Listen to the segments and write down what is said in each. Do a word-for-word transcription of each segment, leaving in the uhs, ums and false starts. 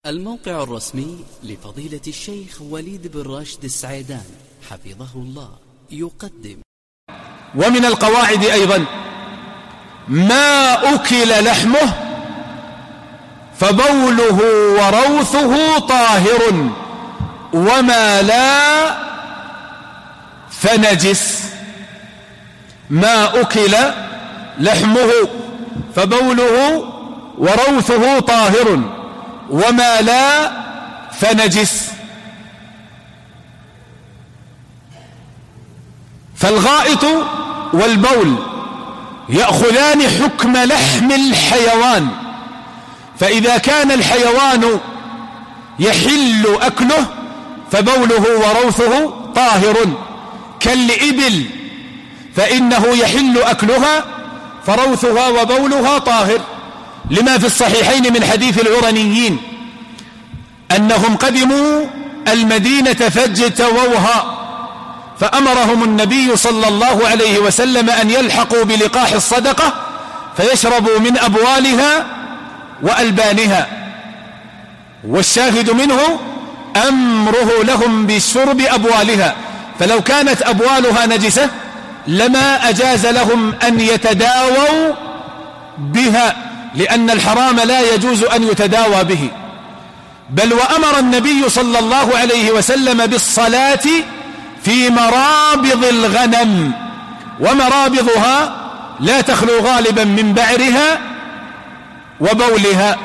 الموقع الرسمي لفضيلة الشيخ وليد بن راشد السعيدان حفظه الله يقدم. ومن القواعد أيضا ما أكل لحمه فبوله وروثه طاهر وما لا فنجس. ما أكل لحمه فبوله وروثه طاهر وما لا فنجس. فالغائط والبول يأخذان حكم لحم الحيوان، فإذا كان الحيوان يحل أكله فبوله وروثه طاهر كالإبل، فإنه يحل أكلها فروثها وبولها طاهر، لما في الصحيحين من حديث العرنيين أنهم قدموا المدينة فاجتووها، فأمرهم النبي صلى الله عليه وسلم أن يلحقوا بلقاح الصدقة فيشربوا من أبوالها وألبانها، والشاهد منه أمره لهم بشرب أبوالها، فلو كانت أبوالها نجسة لما أجاز لهم أن يتداووا بها، لأن الحرام لا يجوز أن يتداوى به. بل وأمر النبي صلى الله عليه وسلم بالصلاة في مرابض الغنم، ومرابضها لا تخلو غالبا من بعرها وبولها.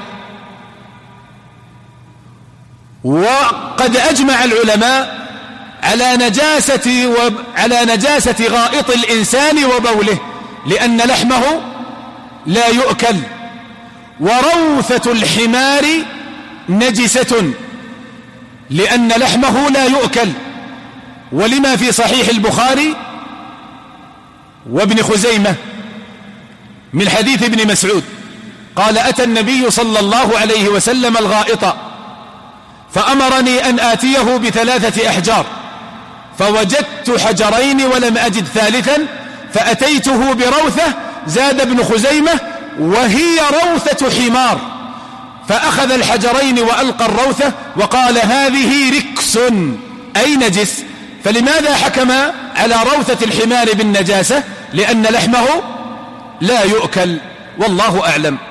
وقد أجمع العلماء على نجاسة وعلى نجاسة غائط الإنسان وبوله، لأن لحمه لا يؤكل. وروثة الحمار نجسة لأن لحمه لا يؤكل، ولما في صحيح البخاري وابن خزيمة من حديث ابن مسعود قال: أتى النبي صلى الله عليه وسلم الغائط فأمرني أن آتيه بثلاثة أحجار، فوجدت حجرين ولم أجد ثالثا فأتيته بروثة، زاد ابن خزيمة وهي روثة حمار، فأخذ الحجرين وألقى الروثة وقال: هذه ركس أي نجس. فلماذا حكم على روثة الحمار بالنجاسة؟ لأن لحمه لا يؤكل، والله أعلم.